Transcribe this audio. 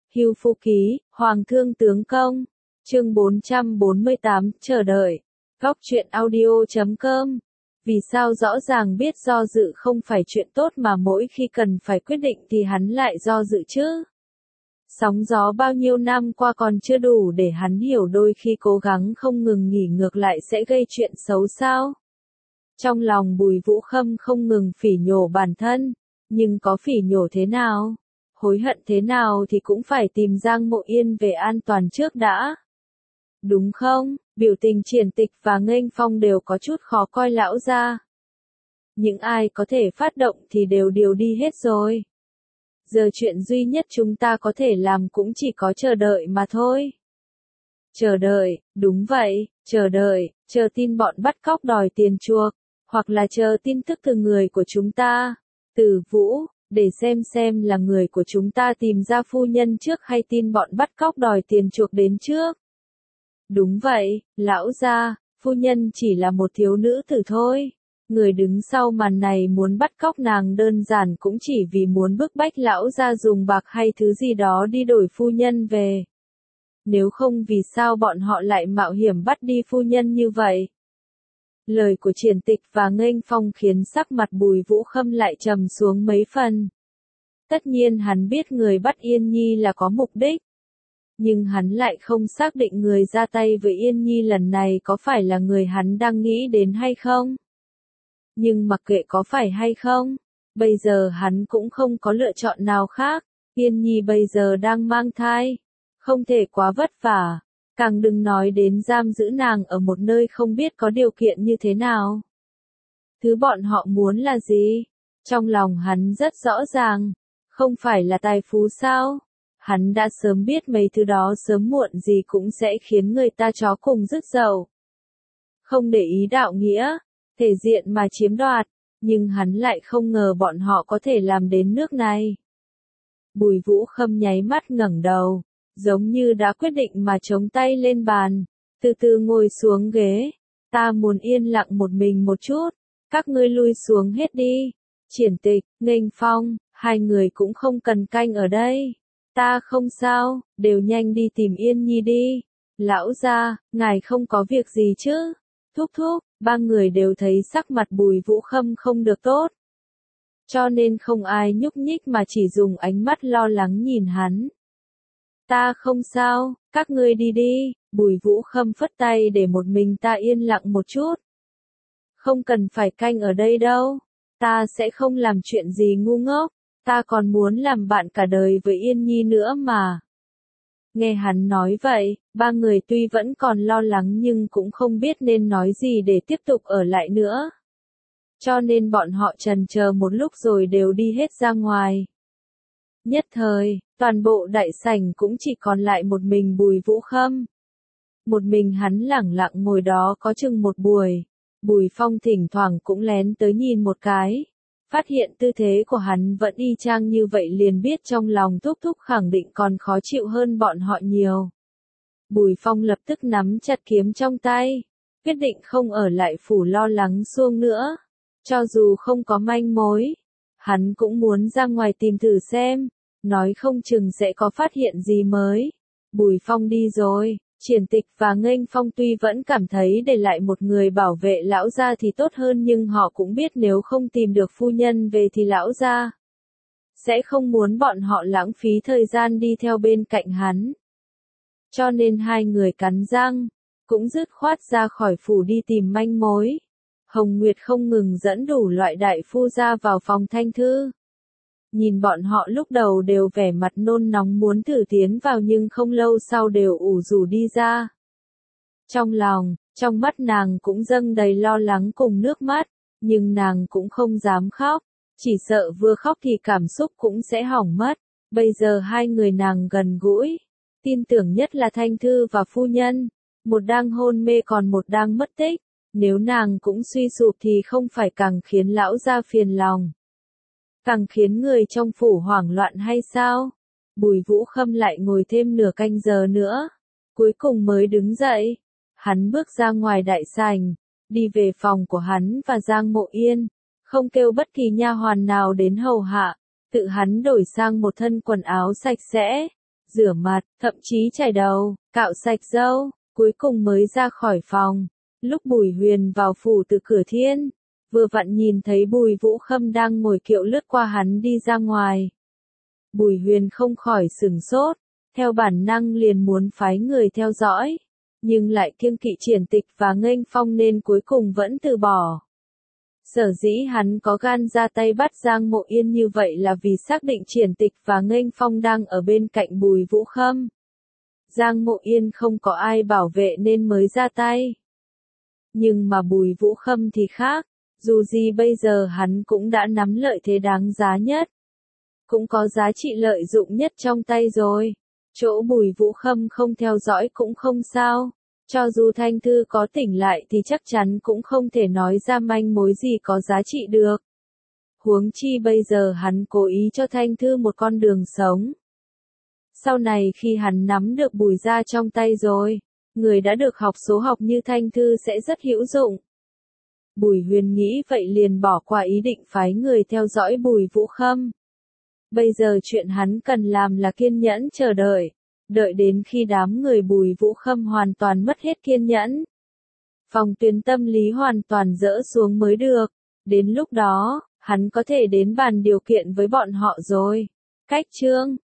Hưu Phu Ký, Hoàng Thương Tướng Công. Chương 448, chờ đợi. Góc truyện audio.com. Vì sao rõ ràng biết do dự không phải chuyện tốt mà mỗi khi cần phải quyết định thì hắn lại do dự chứ? Sóng gió bao nhiêu năm qua còn chưa đủ để hắn hiểu đôi khi cố gắng không ngừng nghỉ ngược lại sẽ gây chuyện xấu sao? Trong lòng Bùi Vũ Khâm không ngừng phỉ nhổ bản thân, nhưng có phỉ nhổ thế nào? Hối hận thế nào thì cũng phải tìm Giang Mộ Yên về an toàn trước đã. Đúng không? Biểu tình Triển Tịch và Nghênh Phong đều có chút khó coi lão gia. Những ai có thể phát động thì đều điều đi hết rồi. Giờ chuyện duy nhất chúng ta có thể làm cũng chỉ có chờ đợi mà thôi. Chờ đợi, đúng vậy, chờ đợi, chờ tin bọn bắt cóc đòi tiền chuộc, hoặc là chờ tin tức từ người của chúng ta, từ Vũ, để xem là người của chúng ta tìm ra phu nhân trước hay tin bọn bắt cóc đòi tiền chuộc đến trước. Đúng vậy, lão gia, phu nhân chỉ là một thiếu nữ tử thôi. Người đứng sau màn này muốn bắt cóc nàng đơn giản cũng chỉ vì muốn bức bách lão gia dùng bạc hay thứ gì đó đi đổi phu nhân về. Nếu không vì sao bọn họ lại mạo hiểm bắt đi phu nhân như vậy? Lời của Triển Tịch và Nghênh Phong khiến sắc mặt Bùi Vũ Khâm lại trầm xuống mấy phần. Tất nhiên hắn biết người bắt Yên Nhi là có mục đích. Nhưng hắn lại không xác định người ra tay với Yên Nhi lần này có phải là người hắn đang nghĩ đến hay không. Nhưng mặc kệ có phải hay không, bây giờ hắn cũng không có lựa chọn nào khác. Yên Nhi bây giờ đang mang thai, không thể quá vất vả, càng đừng nói đến giam giữ nàng ở một nơi không biết có điều kiện như thế nào. Thứ bọn họ muốn là gì? Trong lòng hắn rất rõ ràng, không phải là tài phú sao? Hắn đã sớm biết mấy thứ đó sớm muộn gì cũng sẽ khiến người ta chó cùng rứt dầu. Không để ý đạo nghĩa, thể diện mà chiếm đoạt, nhưng hắn lại không ngờ bọn họ có thể làm đến nước này. Bùi Vũ Khâm nháy mắt ngẩng đầu, giống như đã quyết định mà chống tay lên bàn, từ từ ngồi xuống ghế. Ta muốn yên lặng một mình một chút, các ngươi lui xuống hết đi. Triển Tịch, Nghênh Phong, hai người cũng không cần canh ở đây. Ta không sao, đều nhanh đi tìm Yên Nhi đi. Lão gia, ngài không có việc gì chứ? Thúc thúc, ba người đều thấy sắc mặt Bùi Vũ Khâm không được tốt. Cho nên không ai nhúc nhích mà chỉ dùng ánh mắt lo lắng nhìn hắn. Ta không sao, các ngươi đi đi. Bùi Vũ Khâm phất tay để một mình ta yên lặng một chút. Không cần phải canh ở đây đâu. Ta sẽ không làm chuyện gì ngu ngốc. Ta còn muốn làm bạn cả đời với Yên Nhi nữa mà. Nghe hắn nói vậy, ba người tuy vẫn còn lo lắng nhưng cũng không biết nên nói gì để tiếp tục ở lại nữa. Cho nên bọn họ trần chờ một lúc rồi đều đi hết ra ngoài. Nhất thời, toàn bộ đại sảnh cũng chỉ còn lại một mình Bùi Vũ Khâm. Một mình hắn lẳng lặng ngồi đó có chừng một buổi. Bùi Phong thỉnh thoảng cũng lén tới nhìn một cái. Phát hiện tư thế của hắn vẫn y chang như vậy liền biết trong lòng thúc thúc khẳng định còn khó chịu hơn bọn họ nhiều. Bùi Phong lập tức nắm chặt kiếm trong tay, quyết định không ở lại phủ lo lắng suông nữa. Cho dù không có manh mối, hắn cũng muốn ra ngoài tìm thử xem, nói không chừng sẽ có phát hiện gì mới. Bùi Phong đi rồi. Triển Tịch và Nghênh Phong tuy vẫn cảm thấy để lại một người bảo vệ lão gia thì tốt hơn nhưng họ cũng biết nếu không tìm được phu nhân về thì lão gia sẽ không muốn bọn họ lãng phí thời gian đi theo bên cạnh hắn. Cho nên hai người cắn răng, cũng dứt khoát ra khỏi phủ đi tìm manh mối. Hồng Nguyệt không ngừng dẫn đủ loại đại phu ra vào phòng Thanh Thư. Nhìn bọn họ lúc đầu đều vẻ mặt nôn nóng muốn thử tiến vào nhưng không lâu sau đều ủ rũ đi ra. Trong lòng, trong mắt nàng cũng dâng đầy lo lắng cùng nước mắt, nhưng nàng cũng không dám khóc, chỉ sợ vừa khóc thì cảm xúc cũng sẽ hỏng mất. Bây giờ hai người nàng gần gũi, tin tưởng nhất là Thanh Thư và phu nhân, một đang hôn mê còn một đang mất tích, nếu nàng cũng suy sụp thì không phải càng khiến lão gia phiền lòng. Càng khiến người trong phủ hoảng loạn hay sao? Bùi Vũ Khâm lại ngồi thêm nửa canh giờ nữa, cuối cùng mới đứng dậy. Hắn bước ra ngoài đại sảnh, đi về phòng của hắn và Giang Mộ Yên, không kêu bất kỳ nha hoàn nào đến hầu hạ, tự hắn đổi sang một thân quần áo sạch sẽ, rửa mặt, thậm chí chải đầu, cạo sạch râu, cuối cùng mới ra khỏi phòng. Lúc Bùi Huyền vào phủ từ cửa thiên, vừa vặn nhìn thấy Bùi Vũ Khâm đang ngồi kiệu lướt qua hắn đi ra ngoài. Bùi Huyền không khỏi sửng sốt, theo bản năng liền muốn phái người theo dõi, nhưng lại kiêng kỵ Triển Tịch và Nghênh Phong nên cuối cùng vẫn từ bỏ. Sở dĩ hắn có gan ra tay bắt Giang Mộ Yên như vậy là vì xác định Triển Tịch và Nghênh Phong đang ở bên cạnh Bùi Vũ Khâm. Giang Mộ Yên không có ai bảo vệ nên mới ra tay. Nhưng mà Bùi Vũ Khâm thì khác, dù gì bây giờ hắn cũng đã nắm lợi thế đáng giá nhất. Cũng có giá trị lợi dụng nhất trong tay rồi. Chỗ Bùi Vũ Khâm không theo dõi cũng không sao. Cho dù Thanh Thư có tỉnh lại thì chắc chắn cũng không thể nói ra manh mối gì có giá trị được. Huống chi bây giờ hắn cố ý cho Thanh Thư một con đường sống. Sau này khi hắn nắm được Bùi gia trong tay rồi, người đã được học số học như Thanh Thư sẽ rất hữu dụng. Bùi Huyền nghĩ vậy liền bỏ qua ý định phái người theo dõi Bùi Vũ Khâm. Bây giờ chuyện hắn cần làm là kiên nhẫn chờ đợi. Đợi đến khi đám người Bùi Vũ Khâm hoàn toàn mất hết kiên nhẫn. Phòng tuyến tâm lý hoàn toàn dỡ xuống mới được. Đến lúc đó, hắn có thể đến bàn điều kiện với bọn họ rồi. Cách chương